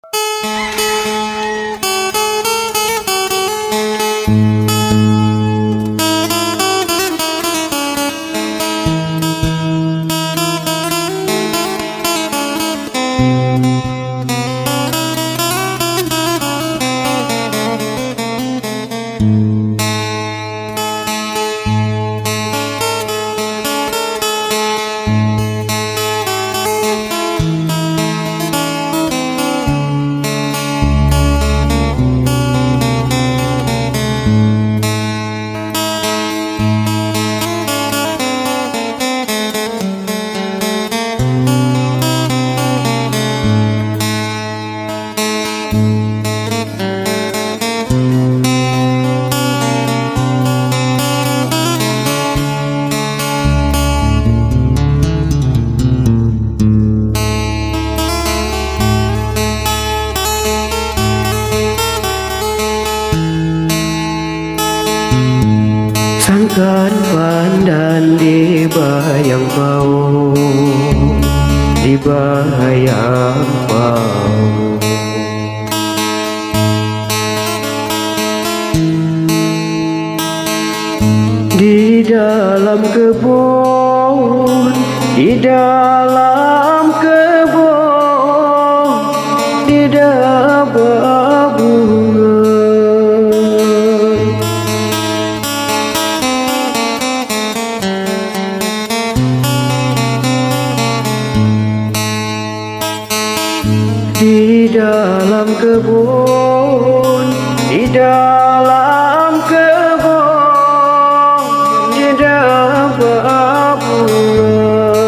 Sangkan pandan di bayang bau, di bayang bau. Di dalam kebun, di dalam kebun, di dalam bunga. Di dalam kebun, di dalam kebun, di dalam bunga.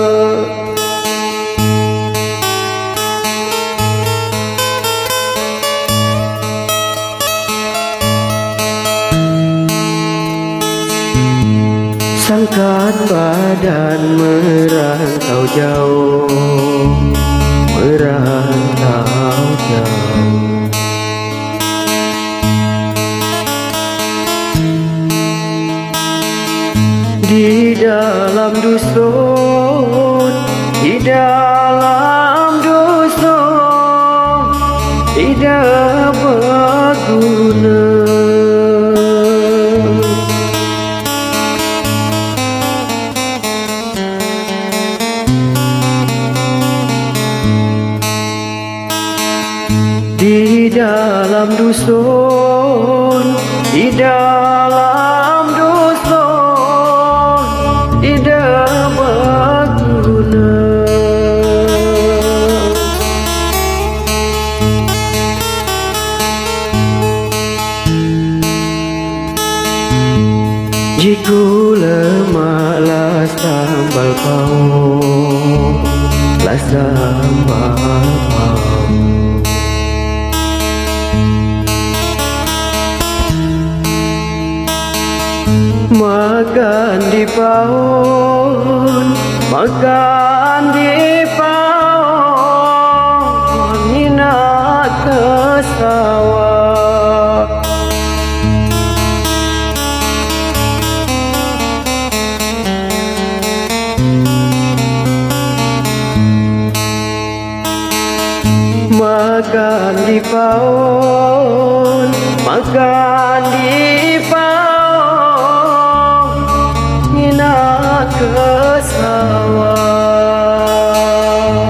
Sangkan badan merantau jauh, merantau jauh. Di dalam dusun, di dalam dusun, tidak berguna. Di dalam dusun, di dalam dusun, tidak berguna. Jiku lemaklah sambal kau, lah sambal kau. Makan di pohon, makan di pohon, minat ke sawah. Makan di pohon, makan di pohon, minat ke sawah.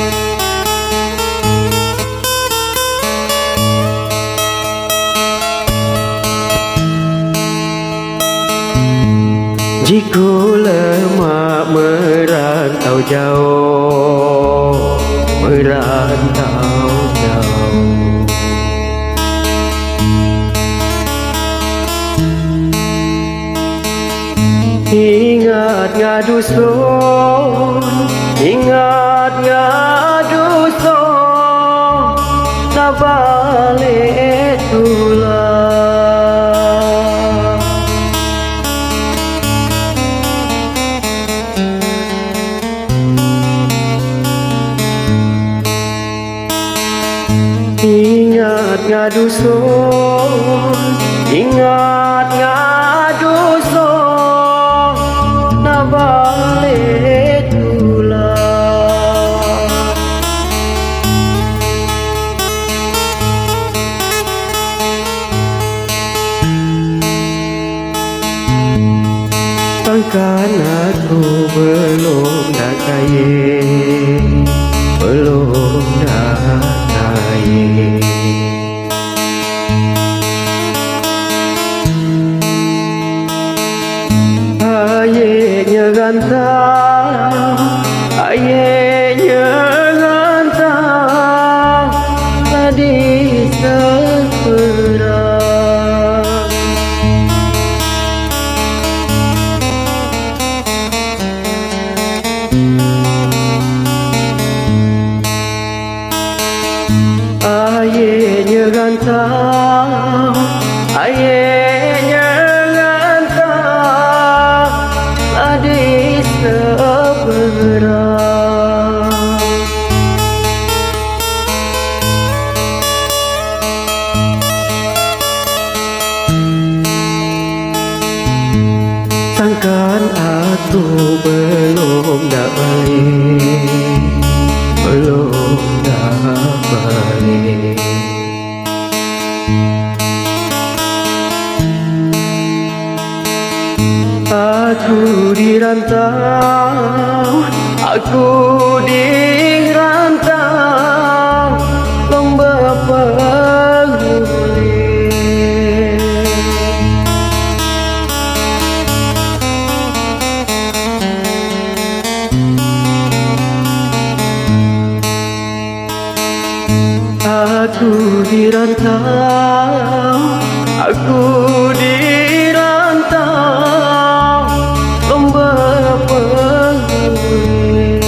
Jiku lemak merantau jauh, merantau jauh. Ingat ngadu son, ingat ngadu son, tak balik tulang. Ingat ngadu son, ingat ngadu son, tak balik tulang. Sangkaan aku belum nak kaya, belum nak kaya. Ayahnya gantang, ayahnya gantang, tadi seberang. Ayahnya gantang, ayahnya gantang, tadi seberang. Sangkaan aku belum nak balik, belum nak balik. Aku dirantau, aku dirantau, lomba pengguling. Aku dirantau, aku dirantau, lomba pengguling.